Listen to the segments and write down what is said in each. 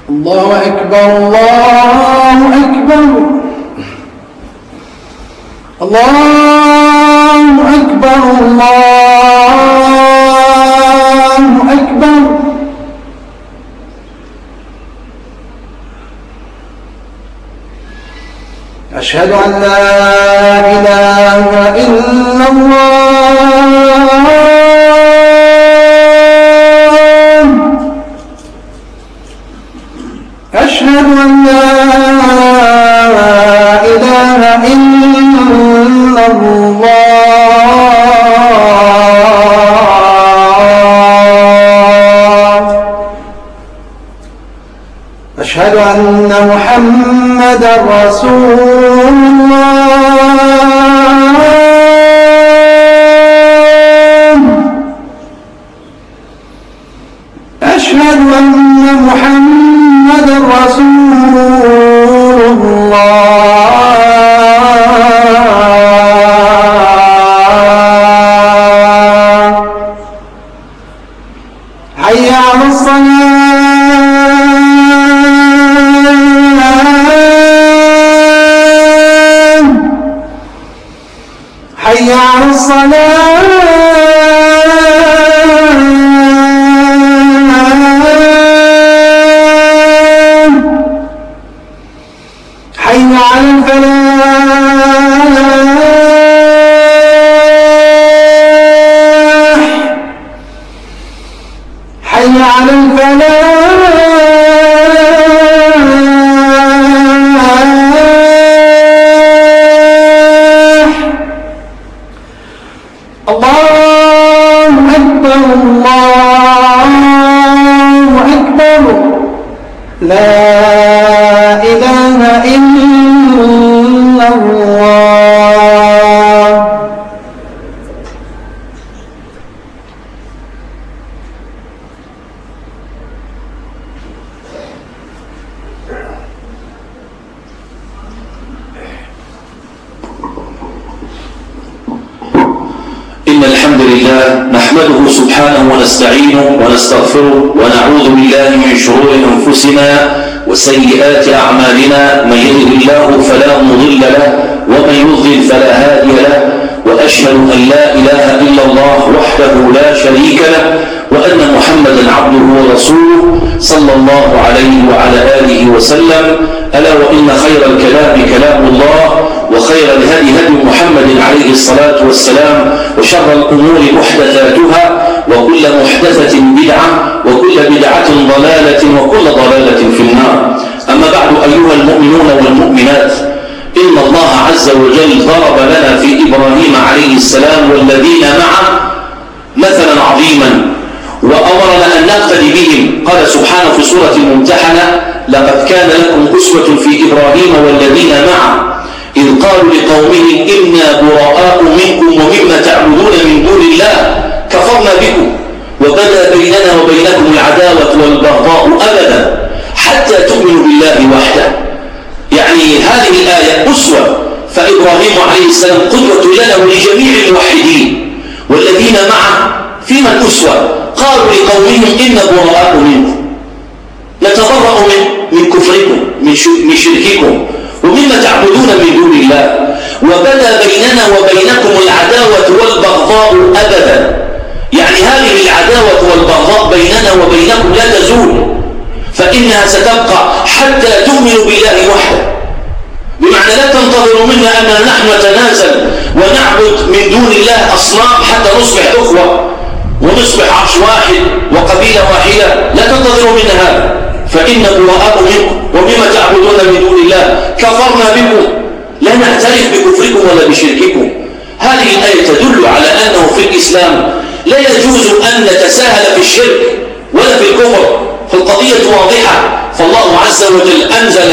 الله أكبر الله أكبر الله أكبر الله أكبر. أشهد أن لا إله إلا الله. أشهد أن لا إله إلا الله. أشهد أن محمدًا رسول الله. أشهد أن محمدًا رسول الله. حي على الصلاة. حي على الصلاة. حي على الفلاح. حي على الفلاح. الله أكبر الله أكبر. لا إله إلا الله. إن الحمد لله نحمده سبحانه ونستعينه ونستغفره ونعوذ بالله من شرور أنفسنا وسيئات أعمالنا. من يهده الله فلا مضل له ومن يضلل فلا هادي له، وأشهد أن لا إله إلا الله وحده لا شريك له، وأن محمدا عبده ورسوله صلى الله عليه وعلى آله وسلم. ألا وإن خير الكلام كلام الله، وخير الهدي هدي محمد عليه الصلاة والسلام، وشر الأمور محدثاتها، وكل محدثة بدعة، وكل بدعة ضلالة، وكل ضلالة في النار. أما بعد أيها المؤمنون والمؤمنات، إن الله عز وجل ضرب لنا في إبراهيم عليه السلام والذين معه مثلا عظيما، وأمرنا أن نقتدي بهم. قال سبحانه في سورة الممتحنة: لقد كان لكم أسوة في إبراهيم والذين معه إذ قالوا لقومهم إنا براء منكم ومما تعبدون من دون الله كفرنا بكم وبدا بيننا وبينكم العداوة والبغضاء أبدا حتى تؤمنوا بالله وحده. يعني هذه الآية أسوة، فإبراهيم عليه السلام قدوة لنا ولجميع الموحدين. والذين معه في من أسوة؟ قالوا لقومهم إنا براء منكم، نتبرأ من كفركم من شرككم ومما تعبدون من دون الله، وبدا بيننا وبينكم العداوة والبغضاء أبدا. يعني هذه العداوة والبغضاء بيننا وبينكم لا تزول، فإنها ستبقى حتى تؤمنوا بالله وحده. بمعنى لا تنتظروا منا أننا نحن نتنازل ونعبد من دون الله أصنام حتى نصبح أخوة ونصبح عرش واحد وقبيلة واحدة. لا تنتظروا منا هذا، فإن براء منكم ومما تعبدون من دون الله كفرنا بكم، لا نعترف بكفركم ولا بشرككم. هذه الآية تدل على أنه في الإسلام لا يجوز أن نتساهل في الشرك ولا في الكفر، فالقضية واضحة. فالله عز وجل أنزل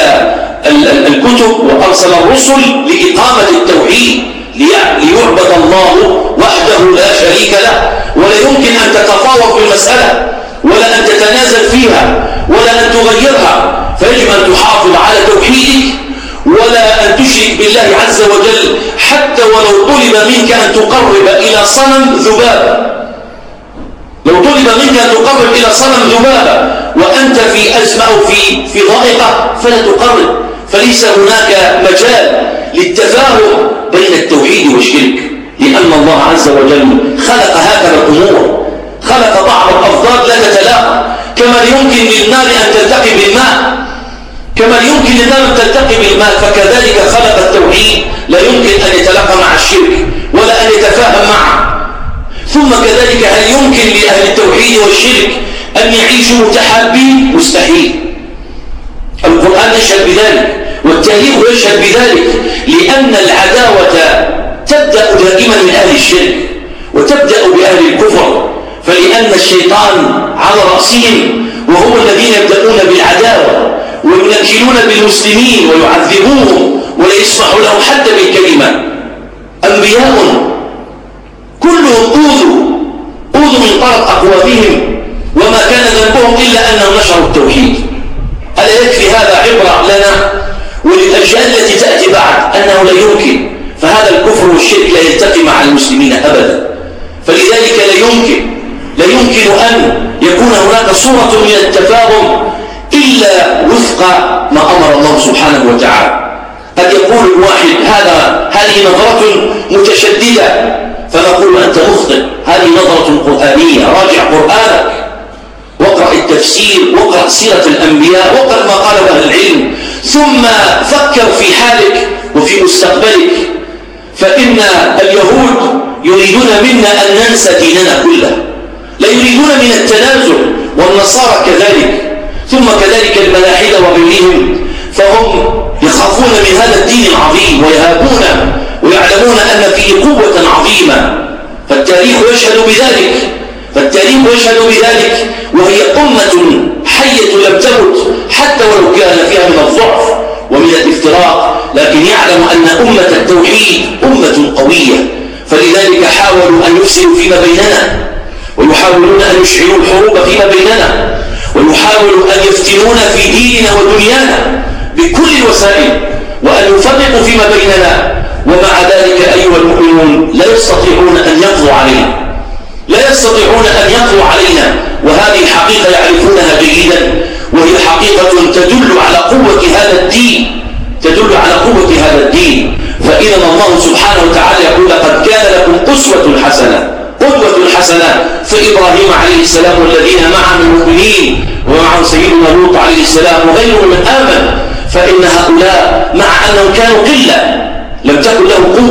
الكتب وأرسل الرسل لإقامة التوحيد، ليعبد الله وحده لا شريك له، ولا يمكن أن تتفاوض في المسألة ولا أن تتنازل فيها ولا أن تغيرها. فيجب أن تحافظ على توحيدك ولا أن تشرك بالله عز وجل، حتى ولو طلب منك أن تقرب إلى صنم ذبابة. لو طلب منك أن تقرب إلى صنم ذبابة وأنت في أزمة أو في ضائقة فلا تقرب، فليس هناك مجال للتفاهم بين التوحيد والشرك، لأن الله عز وجل خلق هكذا الأمور، خلق بعض الأفضال لا تتلاقى، كما يمكن للنار أن تلتقي بالماء، كما يمكن للنار أن تلتقي بالماء، فكذلك خلق التوحيد لا يمكن أن يتلاقى مع الشرك ولا أن يتفاهم معه. ثم كذلك هل يمكن لأهل التوحيد والشرك أن يعيشوا متحابين؟ مستحيل. القرآن يشهد بذلك والتاريخ يشهد بذلك، لأن العداوة تبدأ دائما من أهل الشرك وتبدأ بأهل الكفر، فلأن الشيطان على رأسهم وهم الذين يبدأون بالعداوة وينكلون بالمسلمين ويعذبوهم ولا يسمح لهم حتى بالكلمة. أنبياء كلهم أوذوا من طرف أقوامهم وما كان ذنبهم إلا أنهم نشروا التوحيد. ألا يكفي هذا عبرة لنا وللأجيال التي تأتي بعد أنه لا يمكن، فهذا الكفر والشرك لا يلتقي مع المسلمين أبدا، فلذلك لا يمكن أن يكون هناك صورة من التفاهم إلا وفق ما أمر الله سبحانه وتعالى. قد يقول الواحد هذه نظرة متشددة، فنقول أنت مخطئ، هذه نظرة قرآنية، راجع قرآنك واقرأ التفسير واقرأ سيرة الأنبياء واقرأ ما قاله أهل العلم، ثم فكر في حالك وفي مستقبلك. فإن اليهود يريدون منا أن ننسى ديننا كله، لا يريدون من التنازل، والنصارى كذلك، ثم كذلك الملاحدة وغيرهم، فهم يخافون من هذا الدين العظيم ويهابونه ويعلمون أن فيه قوة عظيمة. فالتاريخ يشهد بذلك، وهي أمة حية لم تمت حتى ولو كان فيها من الضعف ومن الافتراق، لكن يعلم أن أمة التوحيد أمة قوية، فلذلك حاولوا أن يفسدوا فيما بيننا، ويحاولون أن يشعلوا الحروب فيما بيننا، ويحاولوا أن يفتنون في ديننا ودنيانا بكل الوسائل، وأن يفرقوا فيما بيننا، ومع ذلك أيها المؤمنون لا يستطيعون أن يقضوا علينا، وهذه الحقيقة يعرفونها جيدا، وهي حقيقة تدل على قوة هذا الدين. فإذا الله سبحانه وتعالى يقول لقد كان لكم قدوة حسنة في إبراهيم عليه السلام والذين معه من المؤمنين، ومعه سيدنا لوط عليه السلام وغيرهم من آمن، فإن هؤلاء مع أنهم كانوا قلة لم تكن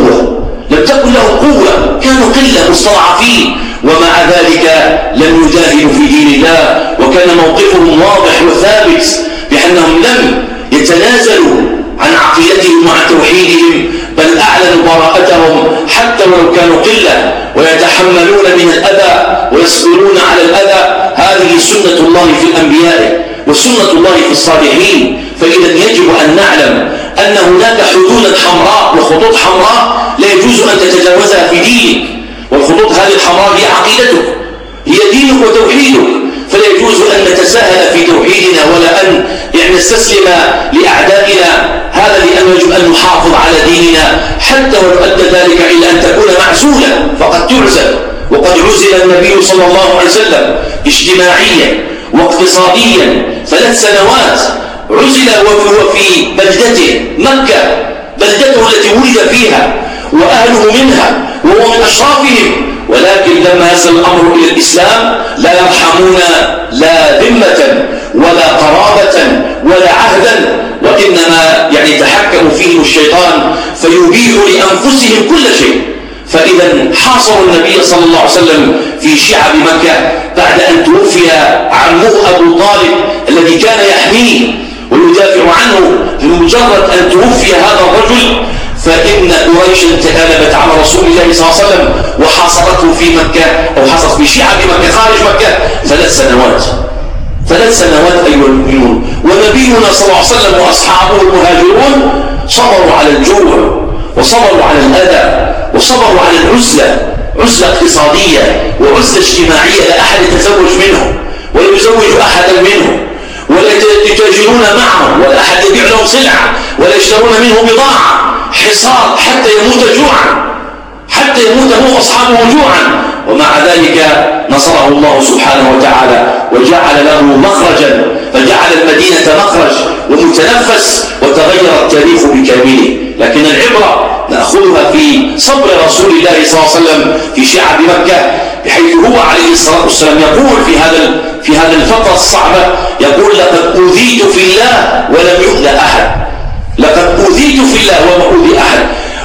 له قوة، كانوا قلة مستضعفين، ومع ذلك لم يجاهدوا في دين الله، وكان موقفهم واضح وثابت بأنهم لم يتنازلوا عن عقيدتهم وعن توحيدهم، بل أعلنوا براءتهم حتى ولو كانوا قلة، ويتحملون من الأذى ويصبرون على الأذى. هذه سنة الله في الأنبياء وسنة الله في الصالحين. فإذا يجب أن نعلم أن هناك حدودا حمراء وخطوط حمراء لا يجوز أن تتجاوزها في دينك، والخطوط هذه الحمراء هي عقيدتك، هي دينك وتوحيدك، فلا يجوز أن نتساهل في توحيدنا ولا أن نستسلم لأعدائنا، هذا لأنه يجب أن نحافظ على ديننا حتى ولو أدى ذلك إلى أن تكون معزولا فقد تعزل. وقد عزل النبي صلى الله عليه وسلم اجتماعيا واقتصاديا 3 سنوات، عزل وهو في بلدته مكة، بلدته التي ولد فيها وأهله منها وهو من أشرافهم، ولكن لما يصل الأمر إلى الإسلام لا يرحمون لا ذمة ولا قرابة ولا عهدا، وإنما يتحكم فيهم الشيطان فيبيح لأنفسهم كل شيء. فإذا حاصروا النبي صلى الله عليه وسلم في شعب مكة بعد أن توفي عمه أبو طالب الذي كان يحميه ويدافع عنه، بمجرد أن توفي هذا الرجل فإن قريشا تغلبت على رسول الله صلى الله عليه وسلم وحاصرته في مكة، أو حاصرت في شعب مكة خارج مكة 3 سنوات. 3 سنوات أيها المؤمنون. ونبينا صلى الله عليه وسلم وأصحابه المهاجرون صبروا على الجوع وصبروا على الأذى وصبروا على عزلة اقتصادية وعزلة اجتماعية، لا أحد يتزوج منهم ولا يزوج أحدا منهم ولا يتاجرون معهم ولا أحد يبيع لهم سلعة ولا يشترون منه بضاعة، حصار حتى حتى يموت هو وأصحابه جوعا، ومع ذلك نصره الله سبحانه وتعالى وجعل له مخرجا، فجعل المدينة مخرج ومتنفس، وتغير التاريخ بكامله. لكن العبرة نأخذها في صبر رسول الله صلى الله عليه وسلم في شعب مكة، بحيث هو عليه الصلاة والسلام يقول في هذا الفترة الصعبة، يقول: لقد أوذيت في الله ولم يؤذى أحد. لقد أوذيت في الله وما أوذي أحد،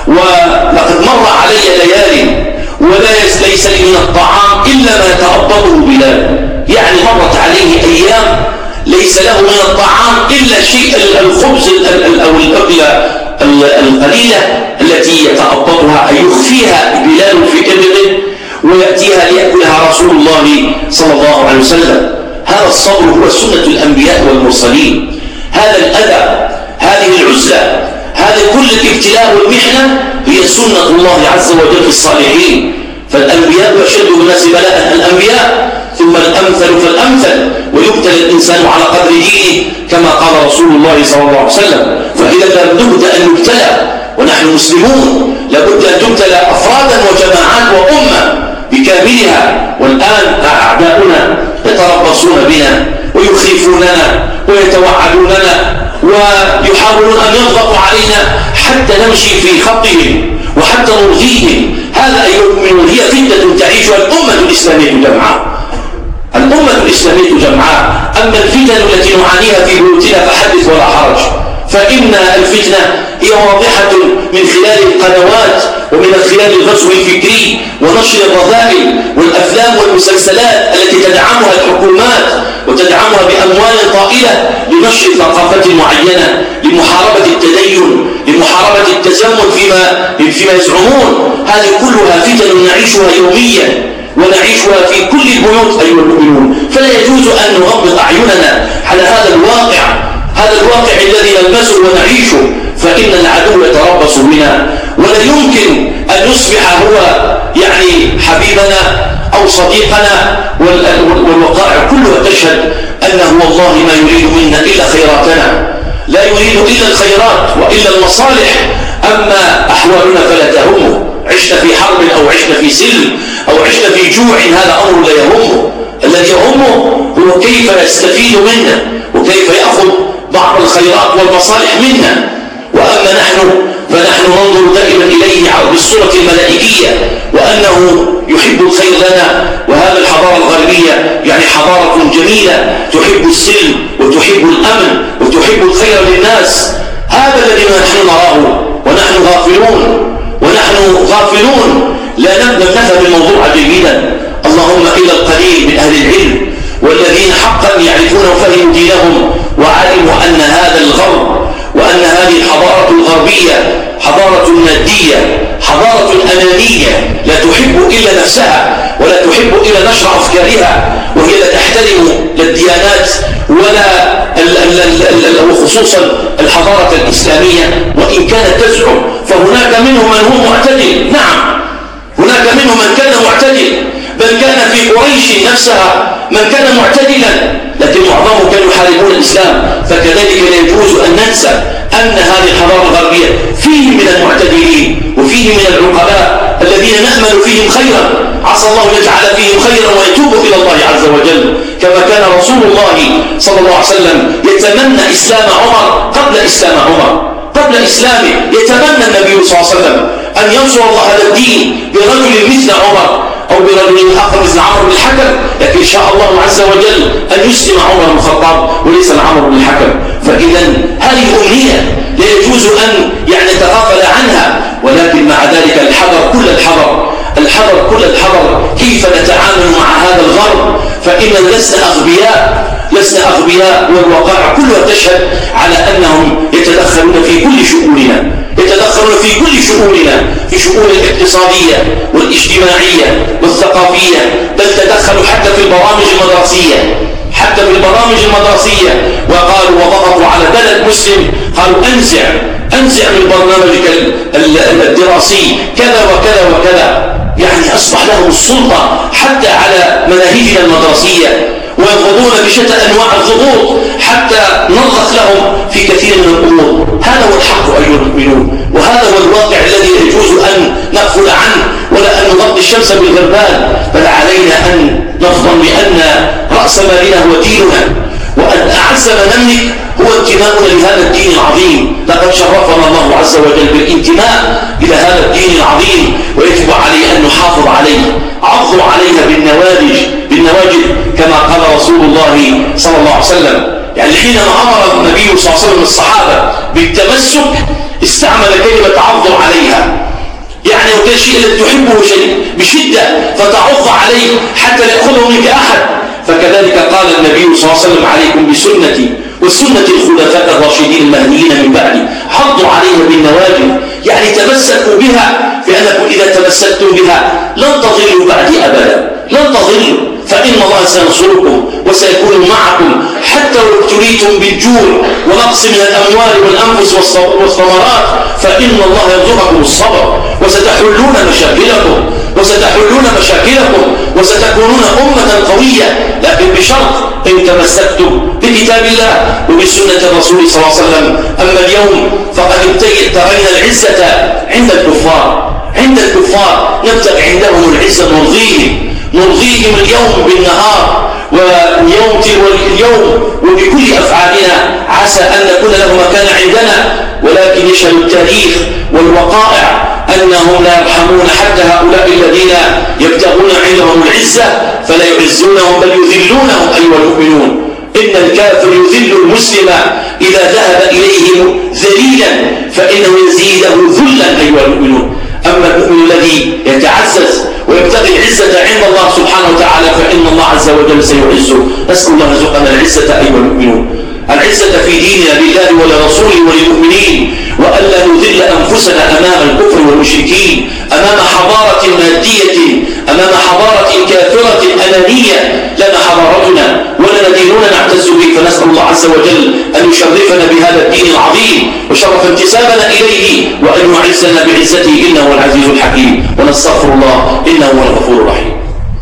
ولقد مر علي ليالي وليس لي من الطعام إلا ما يتأبطه بلال. يعني مرت عليه أيام ليس له من الطعام إلا شيء الخبز أو الأكلة القليلة التي يتأبطها أي يخفيها بلال في إبره ويأتيها ليأكلها رسول الله صلى الله عليه وسلم. هذا الصبر هو سنة الأنبياء والمرسلين. هذا الأذى، هذه العزلة، هذا كل الابتلاء والمحنة هي سنة الله عز وجل في الصالحين. فالأنبياء أشد الناس بلاء الأنبياء، ثم الأمثل فالأمثل، ويبتلى الإنسان على قدر دينه كما قال رسول الله صلى الله عليه وسلم. فإذا لابد أن نبتلى ونحن مسلمون، لابد أن تبتلى أفرادا وجماعات وأمة بكاملها. والآن أعداؤنا يتربصون بنا ويخيفوننا ويتوعدوننا ويحاولون أن يضغطوا علينا حتى نمشي في خطهم وحتى نرضيهم. هذا أيها المؤمنون هي فتنة تعيشها الأمة الإسلامية جمعاء. الأمة الإسلامية جمعاء. أما الفتن التي نعانيها في بيوتنا فحدث ولا حرج، فإن الفتنة هي واضحة من خلال القنوات ومن خلال الغزو الفكري ونشر الرذائل والأفلام والمسلسلات التي تدعمها الحكومات وتدعمها بأموال طائلة لنشر ثقافة معينة، لمحاربة التدين، لمحاربة التزمن فيما يزعمون. هذه كلها فتن نعيشها يوميا ونعيشها في كل البيوت أيها المؤمنون. فلا يجوز أن نغمض أعيننا على هذا الواقع الذي نلمسه ونعيشه، فإن العدو يتربص بنا، ولا يمكن أن يصبح هو يعني حبيبنا أو صديقنا، والوقائع كلها تشهد أنه والله ما يريد منا إلا خيراتنا، لا يريد إلا الخيرات وإلا المصالح. أما أحوالنا فلا تهمه، عشنا في حرب أو عشنا في سلم أو عشنا في جوع، هذا أمر لا يهمه. الذي يهمه هو كيف يستفيد منا وكيف يأخذ بعض الخيرات والمصالح منا. وأما فنحن ننظر دائما إليه بالصورة الملائكية، وأنه يحب الخير لنا. وهذا الحضارة الغربية يعني حضارة جميلة تحب السلم وتحب الأمن وتحب الخير للناس. هذا الذي نحن نراه ونحن غافلون لا نفهم الموضوع جيدا. اللهم إلا القليل من أهل العلم والذين حقا يعرفون وفهموا دينهم وعلموا أن هذا الغرب وأن هذه الحضارة الغربية حضارة مادية، حضارة أنانية، لا تحب إلا نفسها ولا تحب إلا نشر أفكارها، وهي لا تحترم لا الديانات ولا وخصوصا الحضارة الإسلامية. وإن كانت تزعم فهناك منهم من هو معتدل، نعم هناك منهم من كان معتدل، بل كان في قريش نفسها من كان معتدلا، لكن معظمهم كانوا يحاربون الإسلام. فكذلك لا يجوز أن ننسى أن هذه الحضارة الغربية فيه من المعتدلين وفيه من العقلاء الذين نأمل فيهم خيرا، عسى الله يجعل فيهم خيرا ويتوب إلى الله عز وجل، كما كان رسول الله صلى الله عليه وسلم يتمنى إسلام عمر قبل إسلامه يتمنى النبي صلى الله عليه وسلم أن ينصر الله هذا الدين برجل مثل عمر أو برجل آخر مثل عمرو بن الحكم، لكن شاء الله عز وجل أن يسلم عمر بن الخطاب وليس عمرو بن الحكم. فإذا هذه أمنية لا يجوز أن نتغافل عنها، ولكن مع ذلك الحذر كل الحذر كيف نتعامل مع هذا الغرب. فإننا لسنا أغبياء والوقائع كلها تشهد على أنهم يتدخلون في كل شؤوننا، في شؤون الاقتصادية والاجتماعية والثقافية، بل تدخلوا حتى في البرامج المدرسية وقالوا وضغطوا على بلد مسلم، قالوا أنزع من برنامجك الدراسي كذا وكذا وكذا. يعني أصبح لهم السلطة حتى على مناهجنا المدرسية، وينخضون بشتى أنواع الضغوط حتى نرضخ لهم في كثير من الأمور. هذا هو الحق أيها المؤمنون، وهذا هو الواقع الذي لا يجوز أن نغفل عنه ولا الشمس بالغربال، بل علينا أن نفضل بأن رأس مالنا هو ديننا، وأن أعز ما نملك هو انتماؤنا لهذا الدين العظيم. لقد شرفنا الله عز وجل بالانتماء إلى هذا الدين العظيم، ويجب عليه أن نحافظ عليه. عضوا عليها بالنواجذ كما قال رسول الله صلى الله عليه وسلم. يعني حينما أمر النبي صلى الله عليه وسلم الصحابة بالتمسك استعمل كلمة عضوا عليها، يعني وكان شيء الذي تحبه شيء بشدة فتعض عليه حتى لا يأخذه منك أحد. فكذلك قال النبي صلى الله عليه وسلم: عليكم بسنتي وسنة الخلفاء الراشدين المهديين من بعدي، حضوا عليها بالنواجذ، يعني تمسكوا بها، لأنكم إذا تمسكتم بها لن تضلوا بعدي أبدا، لن تضلوا، فإن الله سينصركم وسيكون معكم حتى لو ابتليتم بالجوع ونقص من الأموال والأنفس والثمرات، فإن الله يرزقكم الصبر، وستحلون مشاكلكم وستكونون أمة قوية، لكن بشرط إن تمسكتم بكتاب الله وبسنة الرسول صلى الله عليه وسلم. أما اليوم فقد ترين العزة عند الكفار نبتغي عندهم العزة، نرضيهم اليوم بالنهار واليوم تلو اليوم وبكل أفعالنا، عسى أن نكون له مكان عندنا، ولكن يشهد التاريخ والوقائع أنهم لا يرحمون حتى هؤلاء الذين يبتغون عندهم العزة، فلا يعزونهم بل يذلونهم أيها المؤمنون. إن الكافر يذل المسلم إذا ذهب إليه ذليلا فإنه يزيده ذلا أيها المؤمنون. أما المؤمن الذي يتعزز ويبتغي العزة عند الله سبحانه وتعالى فإن الله عز وجل سيعزه. نسأل الله رزقنا العزة أيها المؤمنون، العزة في ديننا لله ولرسوله وللمؤمنين، وألا نذل أنفسنا أمام الكفر والمشركين، أمام حضارة مادية، أمام حضارة كافرة أنانية. لنا حضارتنا ولنا ديننا نعتز به، فنسأل الله عز وجل أن يشرفنا بهذا الدين العظيم وشرف انتسابنا إليه، وأن يعزنا بعزته إنه هو العزيز الحكيم. ونستغفر الله إنه هو الغفور الرحيم.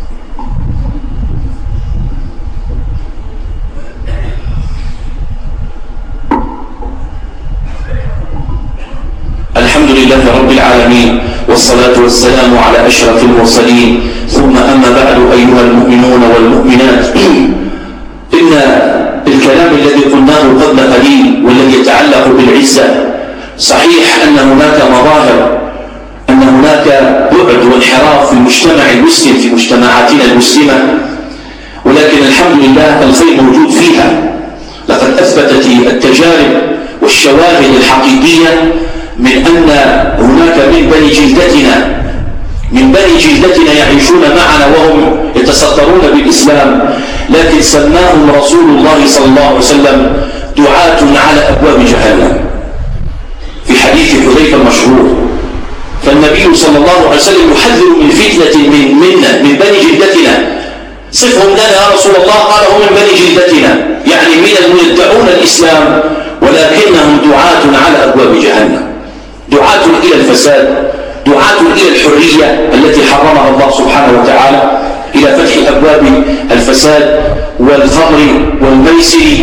الحمد لله رب العالمين، والصلاة والسلام على أشرف المرسلين، ثم أما بعد أيها المؤمنون والمؤمنات. إن الكلام الذي قلناه قبل قليل والذي يتعلق بالعزة صحيح أن هناك مظاهر، أن هناك بعد وانحراف في المجتمع المسلم، في مجتمعاتنا المسلمة، ولكن الحمد لله الخير موجود فيها. لقد أثبتت التجارب والشواهد الحقيقية من أن هناك من بني جلدتنا يعيشون معنا وهم يتصدرون بالإسلام، لكن سماهم رسول الله صلى الله عليه وسلم دعاة على أبواب جهنم في حديث حذيفة المشهور. فالنبي صلى الله عليه وسلم يحذر من فتنة من بني جلدتنا. صفهم لنا يا رسول الله، قال هم من بني جلدتنا، يعني من المدعون الإسلام ولكنهم دعاة على أبواب جهنم، دعاة إلى الفساد، دعاة إلى الحرية التي حرمها الله سبحانه وتعالى، إلى فتح أبواب الفساد والخمر والميسر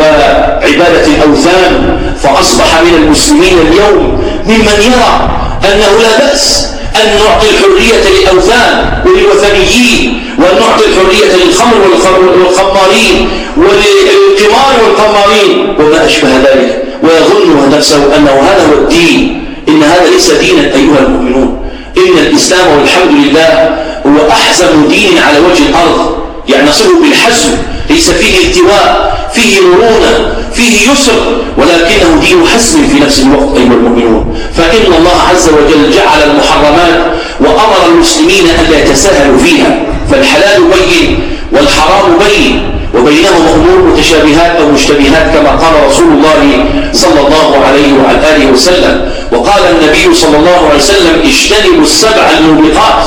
وعبادة الأوثان. فأصبح من المسلمين اليوم ممن يرى أنه لا بأس أن نعطي الحرية للأوثان وللوثنيين، وأن نعطي الحرية للخمر والخمارين وللقمار والقمارين وما أشبه ذلك، ويظن نفسه أنه هذا هو الدين. إن هذا ليس دينا أيها المؤمنون. إن الإسلام والحمد لله هو أحسن دين على وجه الأرض، يعني نصفه بالحزم، ليس فيه التواء، فيه مرونة، فيه يسر، ولكنه دين حزم في نفس الوقت أيها المؤمنون. فإن الله عز وجل جعل المحرمات وأمر المسلمين أن لا يتساهلوا فيها، فالحلال بين والحرام بين، وبينهما أمور متشابهات أو مشتبهات كما قال رسول الله صلى الله عليه وعلى آله وسلم. وقال النبي صلى الله عليه وسلم: اجتنبوا السبع الموبقات.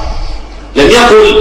لم يقل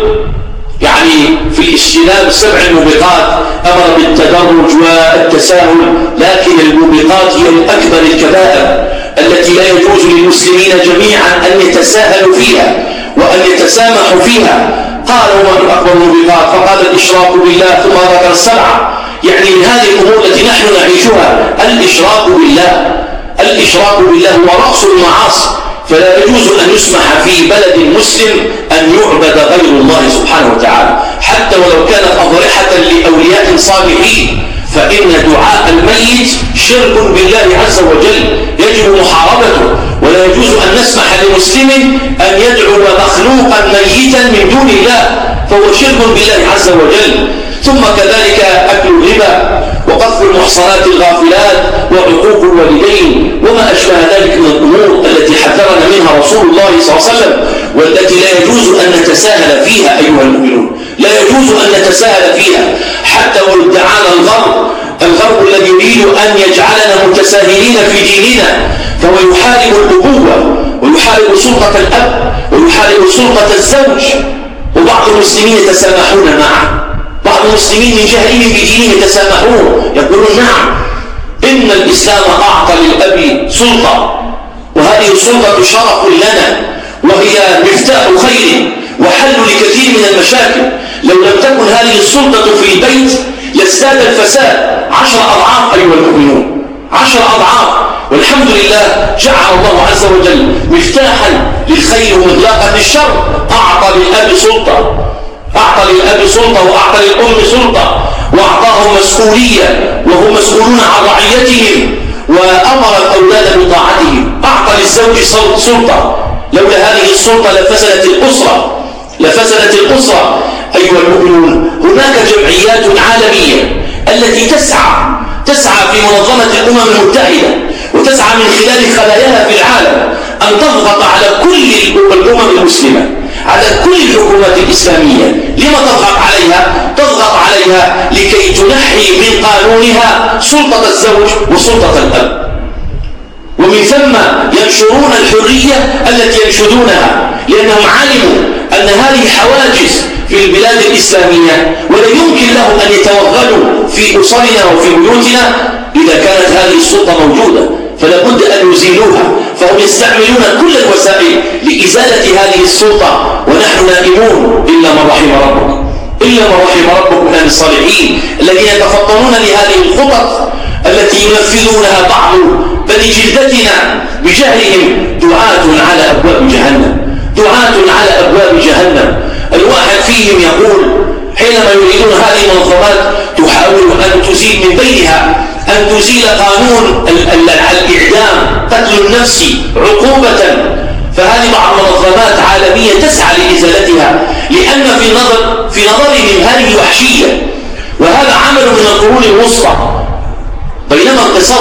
يعني في الاجتناب 7 الموبقات، أمر بالتدرج والتساهل، لكن الموبقات هي من أكبر الكبائر التي لا يجوز للمسلمين جميعا أن يتساهلوا فيها وأن يتسامحوا فيها. قال وما من أكبر الموبقات؟ فقال الإشراك بالله، ثم ذكر 7. يعني من هذه الأمور التي نحن نعيشها الإشراك بالله هو رأس المعاصي. فلا يجوز أن يسمح في بلد مسلم أن يعبد غير الله سبحانه وتعالى، حتى ولو كانت أضرحة لأولياء صالحين، فإن دعاء الميت شرك بالله عز وجل يجب محاربته، ولا يجوز أن نسمح لمسلم أن يدعو مخلوقا ميتا من دون الله، فهو شرك بالله عز وجل. ثم كذلك أكل الربا وقذف المحصنات الغافلات وعقوق الوالدين وما أشبه ذلك من الأمور التي حذرنا منها رسول الله صلى الله عليه وسلم، والتي لا يجوز أن نتساهل فيها أيها المؤمنون، لا يجوز أن نتساهل فيها، حتى ولو ادعانا الغرب الذي يريد أن يجعلنا متساهلين في ديننا، فهو يحارب الأبوة ويحارب سلطة الأب ويحارب سلطة الزوج. وبعض المسلمين يتسامحون معه، بعض المسلمين من جهلهم بدينهم يتسامحون، يقولون نعم إن الإسلام أعطى للأب سلطة، وهذه السلطة شرف لنا وهي مفتاح خير وحل لكثير من المشاكل. لو لم تكن هذه السلطة في البيت لازداد الفساد 10 أضعاف أيها المؤمنون، 10 أضعاف. والحمد لله جعل الله عز وجل مفتاحا للخير ومغلاقا للشر. أعطى للأب سلطة، أعطى للأب سلطة وأعطى للأم سلطة وأعطاهم مسؤولية وهم مسؤولون عن رعيتهم، وأمر الأولاد بطاعتهم. أعطى للزوج سلطة، لولا هذه السلطة لفسدت الأسرة أيها المؤمنون. هناك جمعيات عالمية التي تسعى في منظمة الأمم المتحدة وتسعى من خلال خلاياها في العالم أن تضغط على كل الأمم المسلمة، على كل الحكومات الإسلامية. لما تضغط عليها؟ تضغط عليها لكي تنحي من قانونها سلطة الزوج وسلطة الأب، ومن ثم ينشرون الحرية التي ينشدونها، لأنهم علموا أن هذه حواجز في البلاد الإسلامية ولا يمكن لهم أن يتوغلوا في أسرنا وفي بيوتنا إذا كانت هذه السلطة موجودة، فلا بد أن يزيلوها. فهم يستعملون كل الوسائل لإزالة هذه السلطة، ونحن نائمون إلا من رحم ربك، إلا من رحم ربك من الصالحين الذين يتفطنون لهذه الخطط التي ينفذونها بعض بني جلدتنا بجهلهم. دعاة على أبواب جهنم، دعاة على أبواب جهنم. الواحد فيهم يقول حينما يريدون هذه المنظمات تحاول أن تزيل من بينها، أن تزيل قانون الإعدام، قتل النفس عقوبة، فهذه بعض منظمات عالمية تسعى لإزالتها، لأن في نظرهم هذه وحشية، وهذا عمل من القرون الوسطى. بينما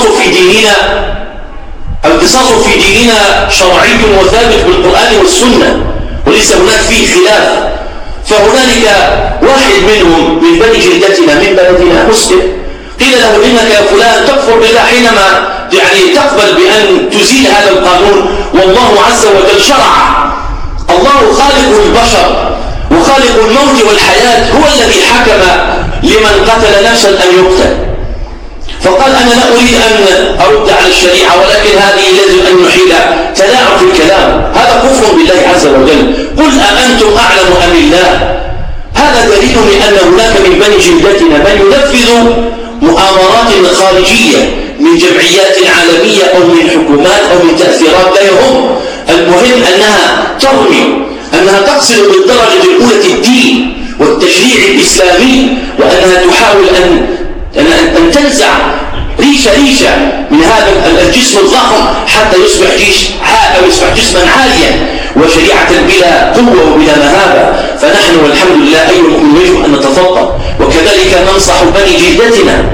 القصاص في ديننا شرعي وثابت بالقرآن والسنة، وليس هناك فيه خلاف. فهنالك واحد منهم من بني جلدتنا من بلدنا مسلم، قيل له إنك يا فلان تكفر بالله حينما تقبل بأن تزيل هذا القانون، والله عز وجل شرع. الله خالق البشر وخالق الموت والحياة، هو الذي حكم لمن قتل نفسا أن يقتل. فقال أنا لا أريد أن أرد على الشريعة، ولكن هذه يجب أن نحيل تلاعب في الكلام، هذا كفر بالله عز وجل. قل أأنتم أعلم أم الله؟ هذا دليل لأن هناك من بني جلدتنا من ينفذ مؤامرات خارجية من جمعيات عالمية أو من حكومات أو من تأثيرات، لا يهم. المهم أنها ترمي، أنها تقصد بالدرجة الأولى الدين والتشريع الإسلامي، وأنها تحاول أن تنزع ريشة من هذا الجسم الضخم حتى يصبح جسما عاليا وشريعة بلا قوة وبلا مهابة. فنحن والحمد لله أيها المؤمنون يجب أن نتفضل، وكذلك ننصح بني جلدتنا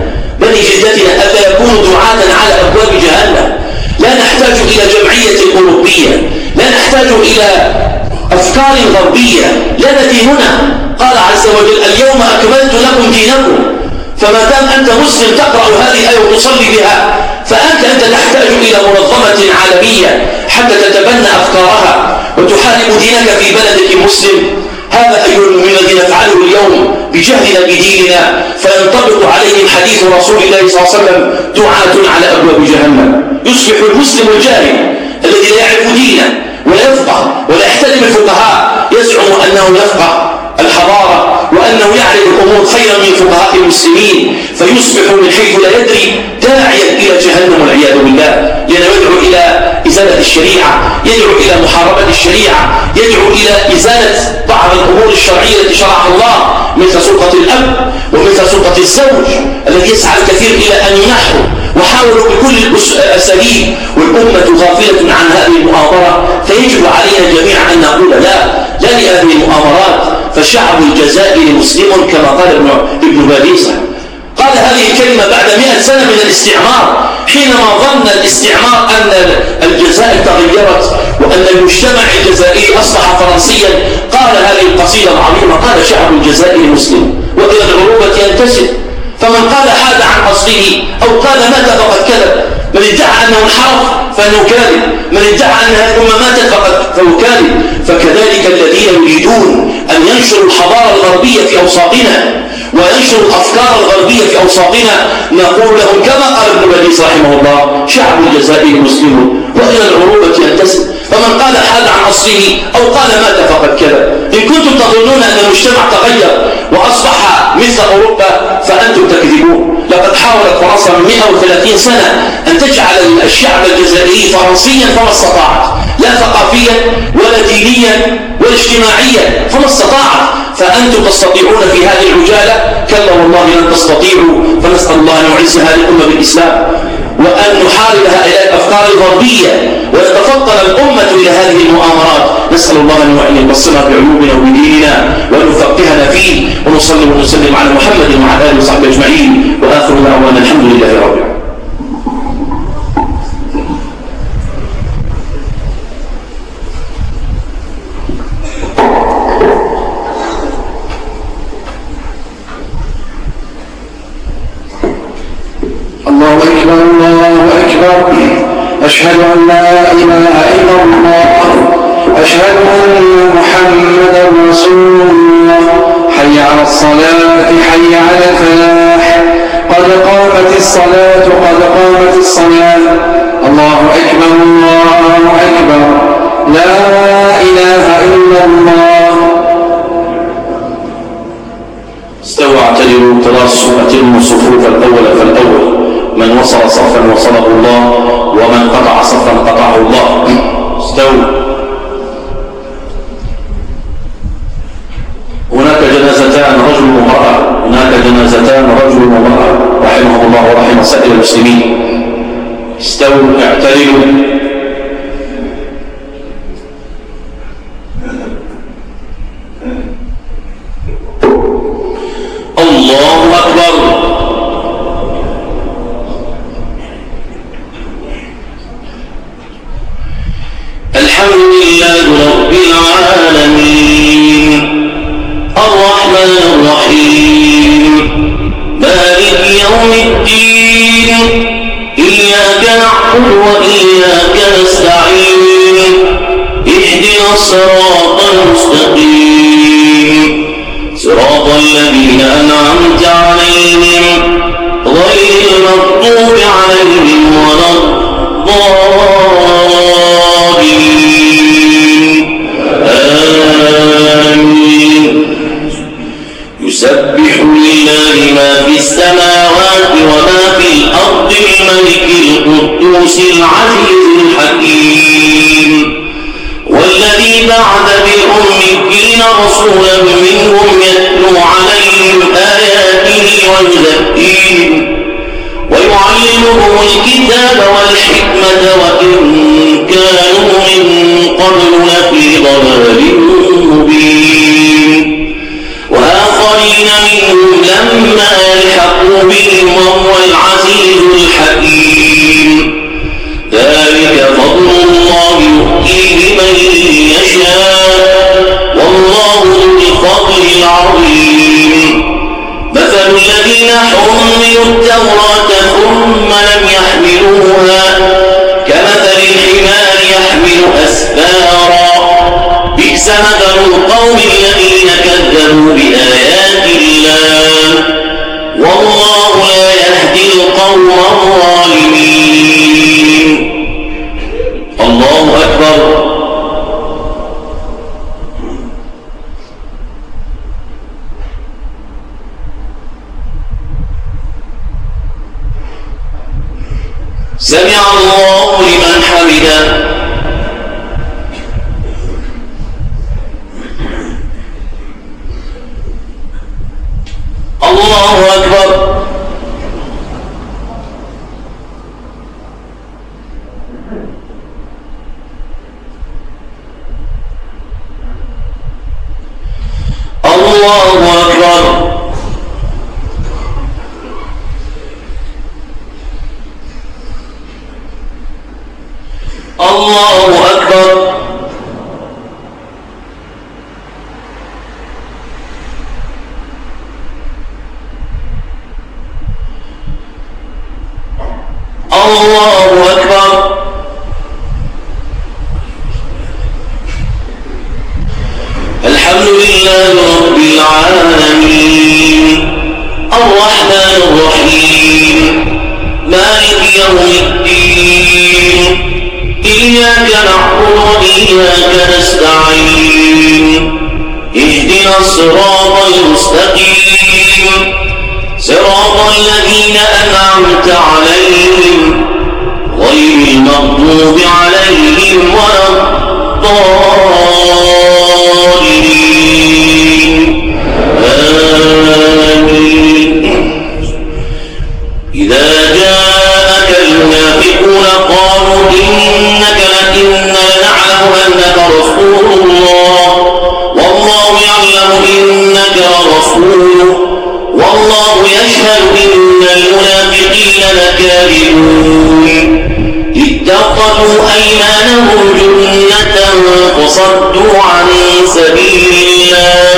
ألا يكونوا دعاة على أبواب جهنم. لا نحتاج إلى جمعية أوروبية، لا نحتاج إلى أفكار غربية، لا ديننا. قال عز وجل اليوم أكملت لكم دينكم. فما دام أنت مسلم تقرأ هذه الآية وتصلي بها، فأنت تحتاج إلى منظمة عالمية حتى تتبنى أفكارها وتحارب دينك في بلدك مسلم. هذا أيها المؤمنون الذي نفعله اليوم بجهلنا بديننا، فينطبق عليهم حديث رسول الله صلى الله عليه وسلم دعاة على أبواب جهنم. يصبح المسلم الجاهل الذي لا يعرف دينه ولا يفقه ولا يحترم الفقهاء يزعم أنه يفقه الحضارة وأنه يعرف الأمور خيرا من فقهاء المسلمين، فيصبح من حيث لا يدري داعيا إلى جهنم والعياذ بالله. الله، لأنه يدعو إلى إزالة الشريعة، يدعو إلى محاربة الشريعة، يدعو إلى إزالة بعض الأمور الشرعية التي شرعها الله، مثل سلطة الأب ومثل سلطة الزوج الذي يسعى الكثير إلى أن ينحوا، وحاولوا بكل الأساليب، والأمة غافلة عن هذه المؤامرة. فيجب علينا جميعا أن نقول لا لهذه المؤامرات، فالشعب الجزائري مسلم كما قال ابن باديسة. قال هذه الكلمة بعد 100 سنة من الاستعمار، حينما ظن الاستعمار أن الجزائر تغيرت وأن المجتمع الجزائري أصبح فرنسيا. قال هذه القصيدة العظيمة، قال شعب الجزائر مسلم وإلى العروبة ينتسب، فمن قال حاد عن أصله أو قال مات فقد كذب. من ادعى أنه انحرف فإنه كاذب، من ادعى أن هذه الأمة ماتت فهو كاذب. فكذلك الذين يريدون أن ينشروا الحضارة الغربية في أوساطنا وينشروا الأفكار الغربية في أوساطنا، نقول لهم كما قال ابن باديس رحمه الله: شعب الجزائر مسلم وإلى العروبة ينتسب، فمن قال حاد عن أصله أو قال مات فقد كذب. إن كنتم تظنون أن المجتمع تغير وأصبح مثل أوروبا فأنتم تكذبون. لقد حاولت فرنسا من 130 سنة أن تجعل الشعب الجزائري فرنسيا فما استطاعت، لا ثقافيا ولا دينيا ولا اجتماعيا، فما استطاعت. فأنتم تستطيعون في هذه العجالة؟ كلا والله لن تستطيعوا. فنسأل الله أن يعز هذه الأمة بالإسلام وأن نحارب هؤلاء الأفكار الغربية ويتفطن الأمة إلى هذه المؤامرات. نسأل الله أن يبصرنا بعيوبنا وبديننا وأن يفقهنا فيه، ونصلي ونسلم على محمد وعلى آله وصحبه أجمعين، وآخر دعوانا الحمد لله رب العالمين. الله أكبر الله أكبر، أشهد أن لا إله إلا الله، أشهد أن محمدا رسول الله. حي على الصلاة حي على الفلاح، قد قامت الصلاة قد قامت الصلاة. الله أكبر الله أكبر، لا إله إلا الله. استووا اعتدلوا تراصوا أتموا الصفوف الأول فالأول، من وصل صفا وصله الله، ومن قطع صفا قطعه الله. استووا. هناك جنازتان رجل وامرأة، هناك جنازتان رجل وامرأة رحمهم الله ورحم سائر المسلمين. استووا اعتدلوا. الله أكبر. الحمد لله رب العالمين، الرحمن الرحيم، مالك يوم الدين، إياك نعبد وإياك نستعين، اهدنا الصراط المستقيم، صراط الذين أنعمت عليهم غير المغضوب عليهم ولا الضالين. آمين. يسبح لله ما في السماوات وما في الأرض الملك القدوس العزيز الحكيم، والذي بعث بالأميين رسولا منهم يتلو عليهم آياته ويزكيهم ويعلمهم الكتاب والحكمة وإن كانوا من قبل لفي ضلال مبين، وآخرين منهم لما يلحقوا بهم وهو العزيز الحكيم. ذلك فضل الله يؤتيه من يشاء والله ذو الفضل العظيم. مثل الذين حملوا التوراة ثم لم يحملوها كمثل الحمار يحمل أسفارا، بئس مثل القوم الذين كذبوا بآيات الله والله لا يهدي القوم الظالمين. الله أكبر. سمع الله لمن حمده. الله أكبر. الله أكبر. الله أكبر. الله أكبر. الحمد لله رب العالمين الرحمن الرحيم مالك يوم الدين إياك نعبد وإياك نستعين اهدنا الصراط المستقيم صراط الذين أنعمت عليهم غير المغضوب عليهم ولا الضالين آمين. إذا جاءك المنافقون قالوا إننا نعلم أنك رسول الله والله يعلم إنك لرسوله والله يشهد إن المنافقين لكاذبون اتخذوا أيمانهم جنة فصدوا عن سبيل الله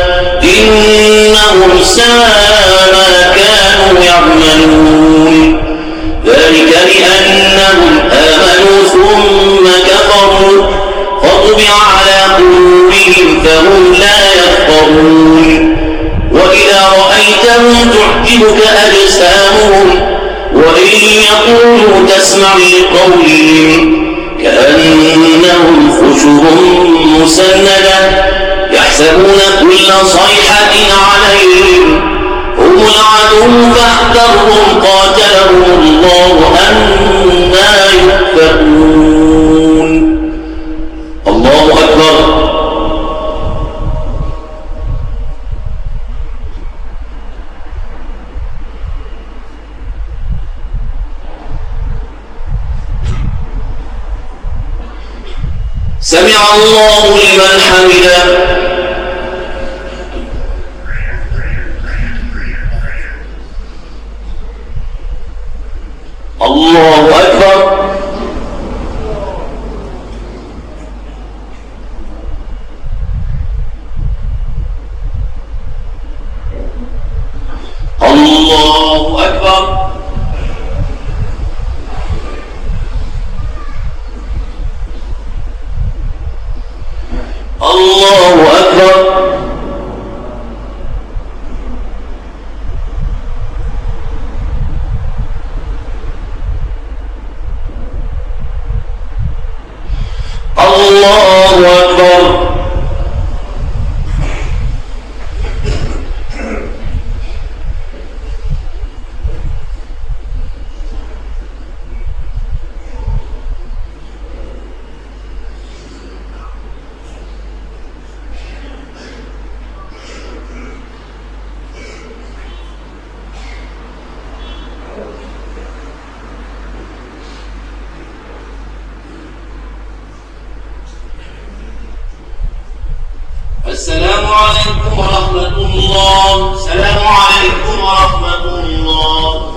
إنهم ساء ما كانوا يعملون ذلك بأنهم آمنوا ثم كفروا فطبع على قلوبهم فهم لا يفقهون وإذا رأيتهم تعجبك أجسامهم وإن يقولوا تسمع لقولهم كأنهم خشب مسندة يحسبون كل صيحة عليهم هم العدو فاحذرهم قاتلهم الله أنى يؤفكون. الله أكبر. سمع الله لمن حمده. الله أكبر. الله أكبر. الله أكبر. الله أكبر. السلام عليكم ورحمة الله. السلام عليكم ورحمة الله.